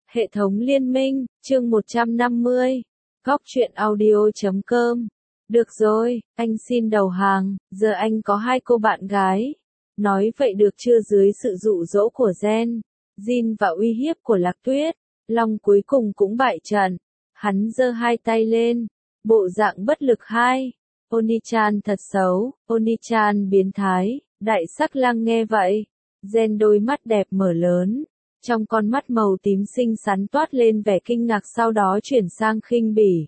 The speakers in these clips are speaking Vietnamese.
Hệ thống liên minh, chương 150. Góc truyện audio.com. Được rồi, anh xin đầu hàng, giờ anh có 2 cô bạn gái. Nói vậy được chưa? Dưới sự dụ dỗ của Gen, Jin và uy hiếp của Lạc Tuyết, Long cuối cùng cũng bại trận. Hắn giơ 2 tay lên, bộ dạng bất lực. Oni-chan thật xấu, Oni-chan biến thái. Đại sắc lang nghe vậy, Gen đôi mắt đẹp mở lớn. Trong con mắt màu tím xinh xắn toát lên vẻ kinh ngạc, sau đó chuyển sang khinh bỉ.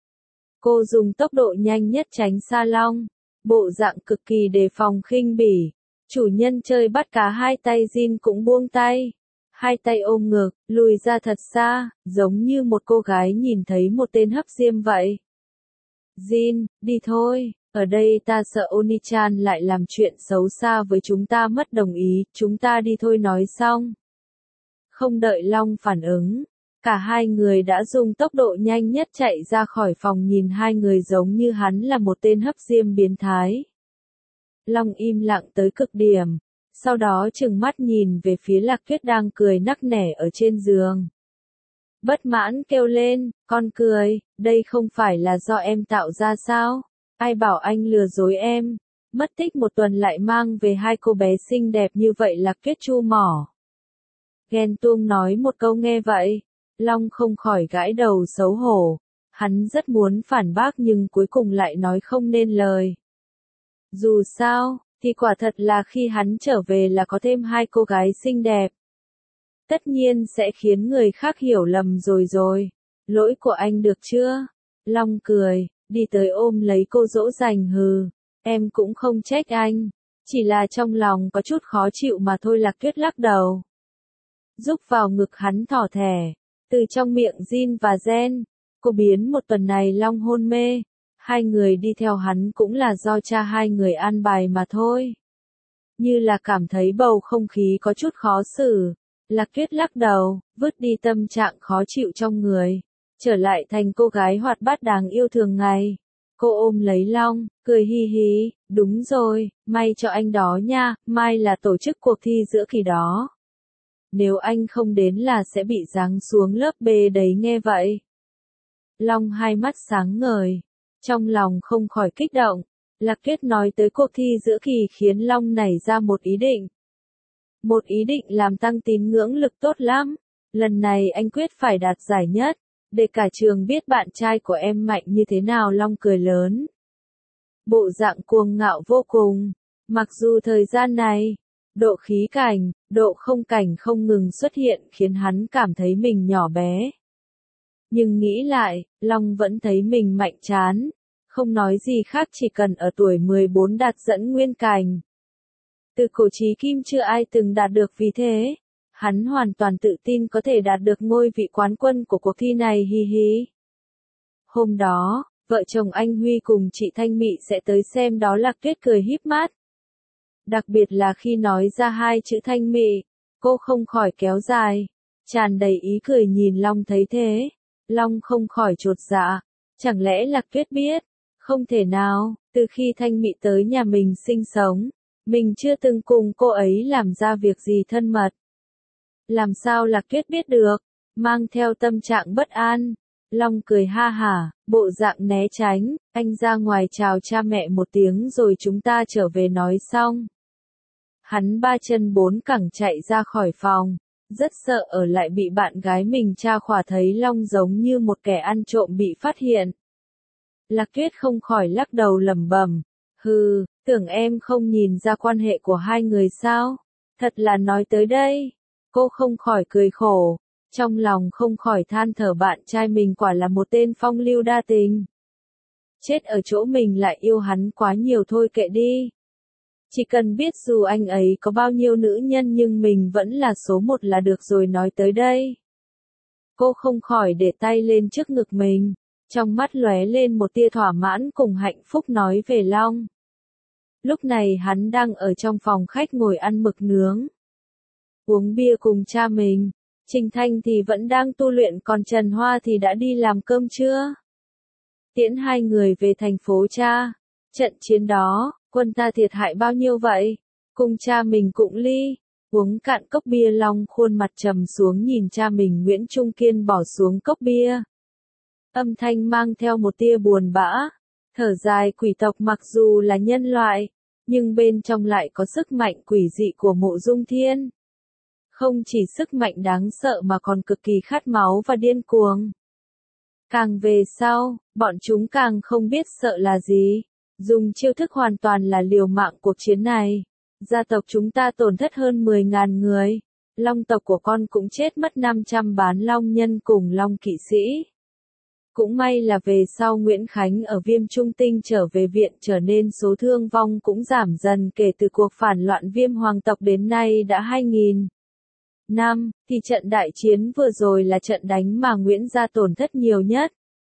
Cô dùng tốc độ nhanh nhất tránh xa Long, bộ dạng cực kỳ đề phòng khinh bỉ. Chủ nhân chơi bắt cá, 2 tay Jin cũng buông tay. 2 tay ôm ngực, lùi ra thật xa, giống như một cô gái nhìn thấy một tên hấp diêm vậy. Jin, đi thôi, ở đây ta sợ Oni-chan lại làm chuyện xấu xa với chúng ta mất. Đồng ý, chúng ta đi thôi. Nói xong, không đợi Long phản ứng, cả 2 người đã dùng tốc độ nhanh nhất chạy ra khỏi phòng. Nhìn 2 người giống như hắn là một tên hấp diêm biến thái. Long im lặng tới cực điểm, sau đó trừng mắt nhìn về phía Lạc Tuyết đang cười nắc nẻ ở trên giường. Bất mãn kêu lên, con cười, đây không phải là do em tạo ra sao? Ai bảo anh lừa dối em? Mất tích 1 tuần lại mang về 2 cô bé xinh đẹp như vậy. Lạc Tuyết chu mỏ ghen tuông nói một câu. Nghe vậy, Long không khỏi gãi đầu xấu hổ. Hắn rất muốn phản bác nhưng cuối cùng lại nói không nên lời. Dù sao, thì quả thật là khi hắn trở về là có thêm 2 cô gái xinh đẹp. Tất nhiên sẽ khiến người khác hiểu lầm rồi. Lỗi của anh được chưa? Long cười, đi tới ôm lấy cô dỗ dành. Em cũng không trách anh. Chỉ là trong lòng có chút khó chịu mà thôi. Lạc Tuyết lắc đầu, rúc vào ngực hắn thỏ thẻ. Từ trong miệng Jin và Gen, cô biến 1 tuần này Long hôn mê. 2 người đi theo hắn cũng là do cha 2 người an bài mà thôi. Như là cảm thấy bầu không khí có chút khó xử, Lạc Tuyết lắc đầu, vứt đi tâm trạng khó chịu trong người, trở lại thành cô gái hoạt bát đáng yêu thường ngày. Cô ôm lấy Long, cười hi hi, đúng rồi, may cho anh đó nha, mai là tổ chức cuộc thi giữa kỳ đó. Nếu anh không đến là sẽ bị giáng xuống lớp B đấy. Nghe vậy, Long 2 mắt sáng ngời, trong lòng không khỏi kích động. Lạc Tuyết nói tới cuộc thi giữa kỳ khiến Long nảy ra một ý định. Một ý định làm tăng tín ngưỡng lực tốt lắm. Lần này anh quyết phải đạt giải nhất, để cả trường biết bạn trai của em mạnh như thế nào. Long cười lớn, bộ dạng cuồng ngạo vô cùng. Mặc dù thời gian này, độ khí cảnh, độ không cảnh không ngừng xuất hiện khiến hắn cảm thấy mình nhỏ bé. Nhưng nghĩ lại, Long vẫn thấy mình mạnh chán. Không nói gì khác, chỉ cần ở tuổi 14 đạt dẫn nguyên cảnh. Từ cổ chí kim chưa ai từng đạt được, vì thế, hắn hoàn toàn tự tin có thể đạt được ngôi vị quán quân của cuộc thi này. Hi hi. Hôm đó, vợ chồng anh Huy cùng chị Thanh Mị sẽ tới xem đó. Lạc Tuyết cười híp mắt. Đặc biệt là khi nói ra 2 chữ Thanh Mị, cô không khỏi kéo dài, tràn đầy ý cười nhìn Long. Thấy thế, Long không khỏi chột dạ. Chẳng lẽ Lạc Tuyết biết? Không thể nào, từ khi Thanh Mị tới nhà mình sinh sống, mình chưa từng cùng cô ấy làm ra việc gì thân mật. Làm sao Lạc Tuyết biết được? Mang theo tâm trạng bất an, Long cười ha hả, bộ dạng né tránh. Anh ra ngoài chào cha mẹ một tiếng rồi chúng ta trở về. Nói xong, hắn 3 chân 4 cẳng chạy ra khỏi phòng, rất sợ ở lại bị bạn gái mình tra khỏa. Thấy Long giống như một kẻ ăn trộm bị phát hiện, Lạc Tuyết không khỏi lắc đầu lẩm bẩm, tưởng em không nhìn ra quan hệ của 2 người sao? Thật là nói tới đây, cô không khỏi cười khổ, trong lòng không khỏi than thở bạn trai mình quả là một tên phong lưu đa tình. Chết ở chỗ mình lại yêu hắn quá nhiều. Thôi kệ đi. Chỉ cần biết dù anh ấy có bao nhiêu nữ nhân nhưng mình vẫn là số 1 là được rồi. Nói tới đây, cô không khỏi để tay lên trước ngực mình, trong mắt lóe lên một tia thỏa mãn cùng hạnh phúc. Nói về Long, lúc này hắn đang ở trong phòng khách ngồi ăn mực nướng, uống bia cùng cha mình. Trình Thanh thì vẫn đang tu luyện, còn Trần Hoa thì đã đi làm cơm trưa, tiễn 2 người về thành phố. Cha, trận chiến đó, quân ta thiệt hại bao nhiêu vậy? Cùng cha mình cụng ly, Uống cạn cốc bia, Long khuôn mặt trầm xuống nhìn cha mình. Nguyễn Trung Kiên bỏ xuống cốc bia. Âm thanh mang theo một tia buồn bã. Thở dài, quỷ tộc mặc dù là nhân loại, nhưng bên trong lại có sức mạnh quỷ dị của Mộ Dung Thiên. Không chỉ sức mạnh đáng sợ mà còn cực kỳ khát máu và điên cuồng. Càng về sau, bọn chúng càng không biết sợ là gì. Dùng chiêu thức hoàn toàn là liều mạng cuộc chiến này. Gia tộc chúng ta tổn thất hơn 10.000 người. Long tộc của con cũng chết mất 500 bán long nhân cùng long kỵ sĩ. Cũng may là về sau Nguyễn Khánh ở Viêm Trung Tinh trở về viện, trở nên số thương vong cũng giảm dần. Kể từ cuộc phản loạn Viêm Hoàng tộc đến nay đã 2.000 năm, thì trận đại chiến vừa rồi là trận đánh mà Nguyễn gia tổn thất nhiều nhất.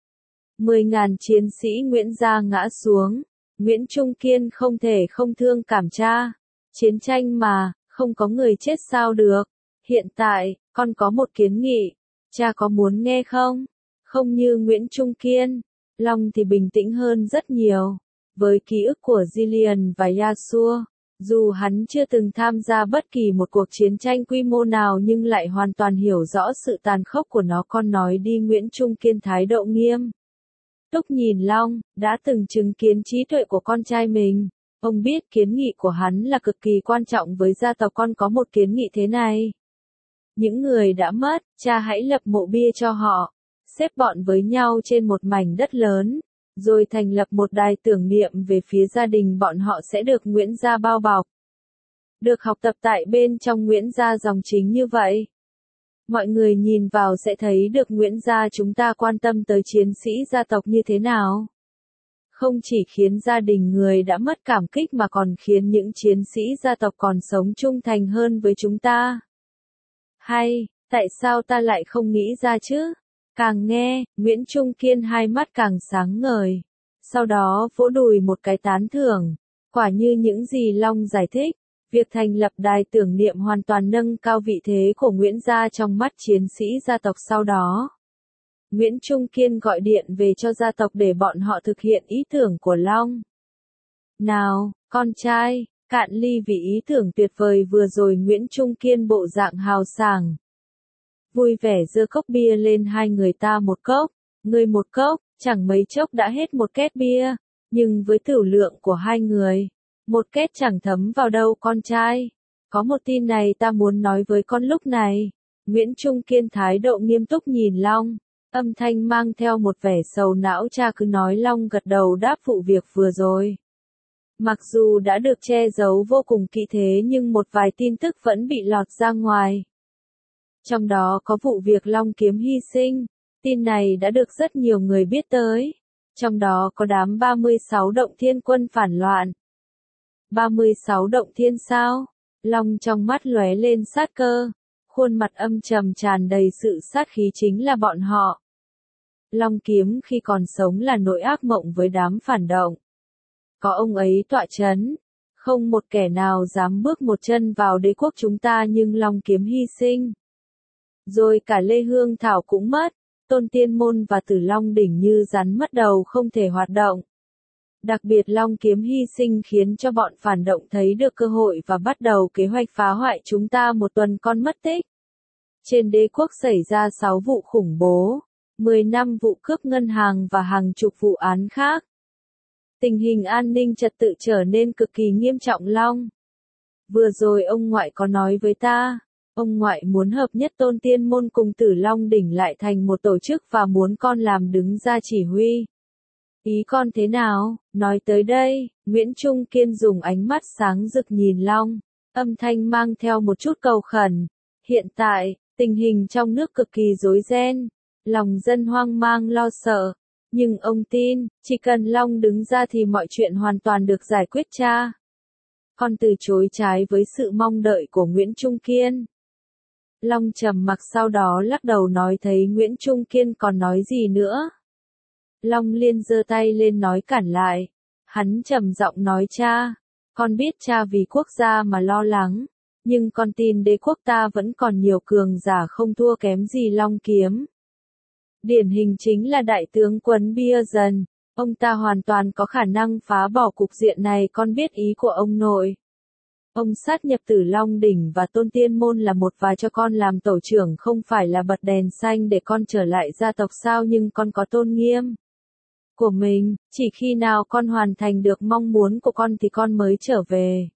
10.000 chiến sĩ Nguyễn gia ngã xuống. Nguyễn Trung Kiên không thể không thương cảm cha. Chiến tranh mà, không có người chết sao được. Hiện tại, con có một kiến nghị. Cha có muốn nghe không? Không như Nguyễn Trung Kiên, Long thì bình tĩnh hơn rất nhiều. Với ký ức của Jillian và Yasuo, dù hắn chưa từng tham gia bất kỳ một cuộc chiến tranh quy mô nào nhưng lại hoàn toàn hiểu rõ sự tàn khốc của nó. Con nói đi. Nguyễn Trung Kiên thái độ nghiêm túc nhìn Long, đã từng chứng kiến trí tuệ của con trai mình. Ông biết kiến nghị của hắn là cực kỳ quan trọng với gia tộc. Con có một kiến nghị thế này. Những người đã mất, cha hãy lập mộ bia cho họ. Xếp bọn với nhau trên một mảnh đất lớn, rồi thành lập một đài tưởng niệm về phía gia đình bọn họ sẽ được Nguyễn gia bao bọc. Được học tập tại bên trong Nguyễn gia dòng chính như vậy. Mọi người nhìn vào sẽ thấy được Nguyễn gia chúng ta quan tâm tới chiến sĩ gia tộc như thế nào. Không chỉ khiến gia đình người đã mất cảm kích mà còn khiến những chiến sĩ gia tộc còn sống trung thành hơn với chúng ta. Hay, tại sao ta lại không nghĩ ra chứ? Càng nghe, Nguyễn Trung Kiên hai mắt càng sáng ngời. Sau đó vỗ đùi một cái tán thưởng. Quả như những gì Long giải thích, việc thành lập đài tưởng niệm hoàn toàn nâng cao vị thế của Nguyễn gia trong mắt chiến sĩ gia tộc. Sau đó, Nguyễn Trung Kiên gọi điện về cho gia tộc để bọn họ thực hiện ý tưởng của Long. Nào, con trai, cạn ly vì ý tưởng tuyệt vời vừa rồi. Nguyễn Trung Kiên bộ dạng hào sảng. Vui vẻ giơ cốc bia lên. Hai người ta một cốc, người một cốc, chẳng mấy chốc đã hết một két bia. Nhưng với tửu lượng của hai người, một két chẳng thấm vào đâu. Con trai, có một tin này ta muốn nói với con lúc này. Nguyễn Trung Kiên thái độ nghiêm túc nhìn Long, âm thanh mang theo một vẻ sầu não. Cha cứ nói. Long gật đầu đáp. Vụ việc vừa rồi, mặc dù đã được che giấu vô cùng kỹ thế nhưng một vài tin tức vẫn bị lọt ra ngoài. Trong đó có vụ việc Long Kiếm hy sinh. Tin này đã được rất nhiều người biết tới. Trong đó có đám 36 động thiên quân phản loạn. 36 động thiên sao? Long trong mắt lóe lên sát cơ. Khuôn mặt âm trầm tràn đầy sự sát khí. Chính là bọn họ. Long Kiếm khi còn sống là nỗi ác mộng với đám phản động. Có ông ấy tọa chấn, không một kẻ nào dám bước một chân vào đế quốc chúng ta. Nhưng Long Kiếm hy sinh. Rồi cả Lê Hương Thảo cũng mất. Tôn Tiên Môn và Tử Long Đỉnh như rắn mất đầu không thể hoạt động. Đặc biệt Long Kiếm hy sinh khiến cho bọn phản động thấy được cơ hội và bắt đầu kế hoạch phá hoại chúng ta. Một tuần con mất tích. Trên đế quốc xảy ra 6 vụ khủng bố, 15 vụ cướp ngân hàng và hàng chục vụ án khác. Tình hình an ninh trật tự trở nên cực kỳ nghiêm trọng. Long, vừa rồi ông ngoại có nói với ta. Ông ngoại muốn hợp nhất Tôn Tiên Môn cùng Tử Long Đỉnh lại thành một tổ chức và muốn con làm đứng ra chỉ huy. Ý con thế nào? Nói tới đây, Nguyễn Trung Kiên dùng ánh mắt sáng rực nhìn Long, âm thanh mang theo một chút cầu khẩn. Hiện tại, tình hình trong nước cực kỳ rối ren, lòng dân hoang mang lo sợ. Nhưng ông tin, chỉ cần Long đứng ra thì mọi chuyện hoàn toàn được giải quyết. Cha, con từ chối trái với sự mong đợi của Nguyễn Trung Kiên. Long trầm mặc sau đó lắc đầu nói thấy Nguyễn Trung Kiên còn nói gì nữa. Long Liên giơ tay lên nói cản lại. Hắn trầm giọng nói. Cha, con biết cha vì quốc gia mà lo lắng, nhưng con tin đế quốc ta vẫn còn nhiều cường giả không thua kém gì Long Kiếm. Điển hình chính là đại tướng quân Bia. Ông ta hoàn toàn có khả năng phá bỏ cục diện này. Con biết ý của ông nội. Ông sát nhập Tử Long Đỉnh và Tôn Tiên Môn là một và cho con làm tổ trưởng không phải là bật đèn xanh để con trở lại gia tộc sao, nhưng con có tôn nghiêm của mình, chỉ khi nào con hoàn thành được mong muốn của con thì con mới trở về.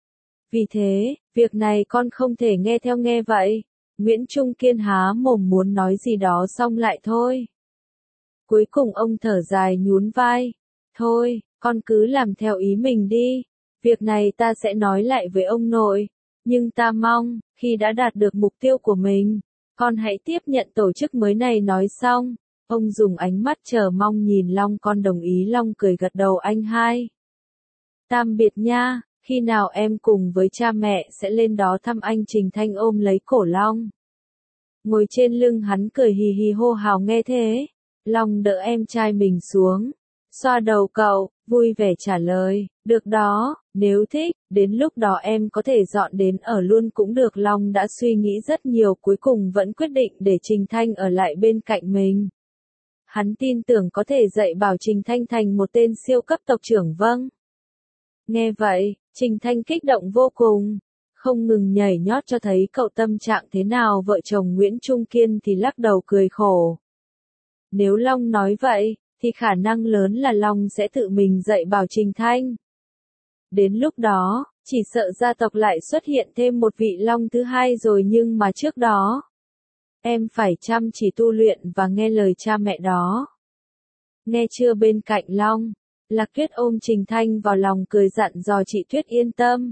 Vì thế, việc này con không thể nghe theo nghe vậy. Nguyễn Trung Kiên há mồm muốn nói gì đó xong lại thôi. Cuối cùng ông thở dài nhún vai. Thôi, con cứ làm theo ý mình đi. Việc này ta sẽ nói lại với ông nội. Nhưng ta mong, khi đã đạt được mục tiêu của mình, con hãy tiếp nhận tổ chức mới này. Nói xong, ông dùng ánh mắt chờ mong nhìn Long. Con đồng ý. Long cười gật đầu. Anh hai. Tạm biệt nha, khi nào em cùng với cha mẹ sẽ lên đó thăm anh. Trình Thanh ôm lấy cổ Long. Ngồi trên lưng hắn cười hì hì hô hào. Nghe thế, Long đỡ em trai mình xuống, xoa đầu cậu, vui vẻ trả lời, được đó, nếu thích, đến lúc đó em có thể dọn đến ở luôn cũng được. Long đã suy nghĩ rất nhiều, cuối cùng vẫn quyết định để Trình Thanh ở lại bên cạnh mình. Hắn tin tưởng có thể dạy bảo Trình Thanh thành một tên siêu cấp tộc trưởng. Vâng. Nghe vậy, Trình Thanh kích động vô cùng, không ngừng nhảy nhót cho thấy cậu tâm trạng thế nào. Vợ chồng Nguyễn Trung Kiên thì lắc đầu cười khổ. Nếu Long nói vậy, thì khả năng lớn là Long sẽ tự mình dạy bảo Trình Thanh. Đến lúc đó, chỉ sợ gia tộc lại xuất hiện thêm một vị Long thứ hai rồi, nhưng mà trước đó, em phải chăm chỉ tu luyện và nghe lời cha mẹ đó. Nghe chưa? Bên cạnh Long, Lạc Tuyết ôm Trình Thanh vào lòng cười dặn dò. Chị Tuyết yên tâm.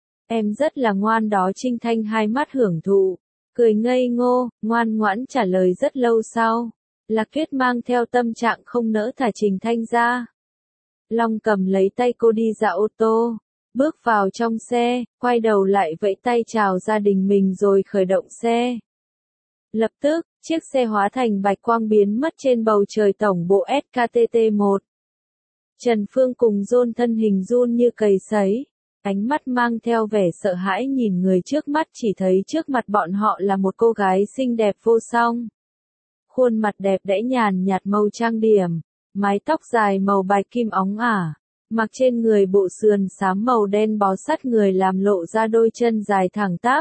Em rất là ngoan đó. Trình Thanh hai mắt hưởng thụ, cười ngây ngô, ngoan ngoãn trả lời. Rất lâu sau, Lạc Tuyết mang theo tâm trạng không nỡ thả Trình Thanh ra. Long cầm lấy tay cô đi ra ô tô, bước vào trong xe, quay đầu lại vẫy tay chào gia đình mình rồi khởi động xe. Lập tức, chiếc xe hóa thành bạch quang biến mất trên bầu trời tổng bộ SKTT1. Trần Phương cùng John thân hình run như cầy sấy, ánh mắt mang theo vẻ sợ hãi nhìn người trước mắt. Chỉ thấy trước mặt bọn họ là một cô gái xinh đẹp vô song. Khuôn mặt đẹp đẽ nhàn nhạt màu trang điểm, mái tóc dài màu bạch kim óng ả, mặc trên người bộ sườn xám màu đen bó sát người làm lộ ra đôi chân dài thẳng tắp.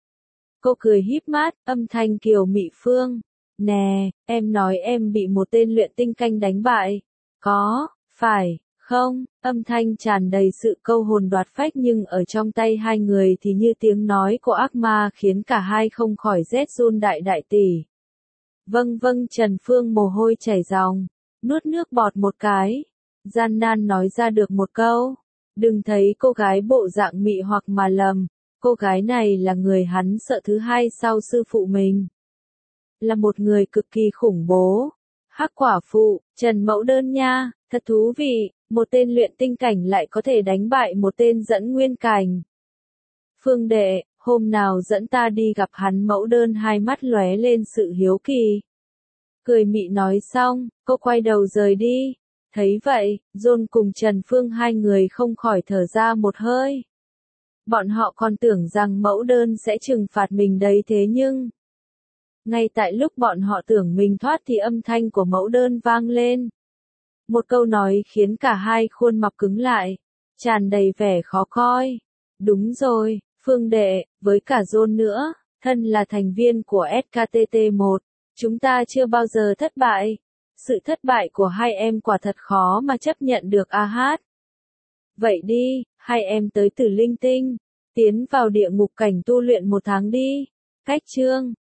Cô cười híp mắt, âm thanh kiều mị phương. Nè, em nói em bị một tên luyện tinh canh đánh bại. Có, phải, không? Âm thanh tràn đầy sự câu hồn đoạt phách, nhưng ở trong tay hai người thì như tiếng nói của ác ma, khiến cả hai không khỏi rét run. Đại tỷ. Vâng vâng. Trần Phương mồ hôi chảy ròng, nuốt nước bọt một cái, gian nan nói ra được một câu. Đừng thấy cô gái bộ dạng mị hoặc mà lầm, cô gái này là người hắn sợ thứ hai sau sư phụ mình. Là một người cực kỳ khủng bố. Hắc quả phụ, Trần Mẫu Đơn nha, thật thú vị, một tên luyện tinh cảnh lại có thể đánh bại một tên dẫn nguyên cảnh. Phương đệ, hôm nào dẫn ta đi gặp hắn. Mẫu Đơn hai mắt lóe lên sự hiếu kỳ. Cười mị nói xong, cô quay đầu rời đi. Thấy vậy, John cùng Trần Phương hai người không khỏi thở ra một hơi. Bọn họ còn tưởng rằng Mẫu Đơn sẽ trừng phạt mình đấy, thế nhưng ngay tại lúc bọn họ tưởng mình thoát thì âm thanh của Mẫu Đơn vang lên. Một câu nói khiến cả hai khuôn mặt cứng lại, tràn đầy vẻ khó coi. Đúng rồi, Phương đệ, với cả John nữa, thân là thành viên của SKTT1, chúng ta chưa bao giờ thất bại. Sự thất bại của hai em quả thật khó mà chấp nhận được. Hát. Vậy đi, hai em tới Tử Linh Tinh, tiến vào địa ngục cảnh tu luyện 1 tháng đi. Cách chương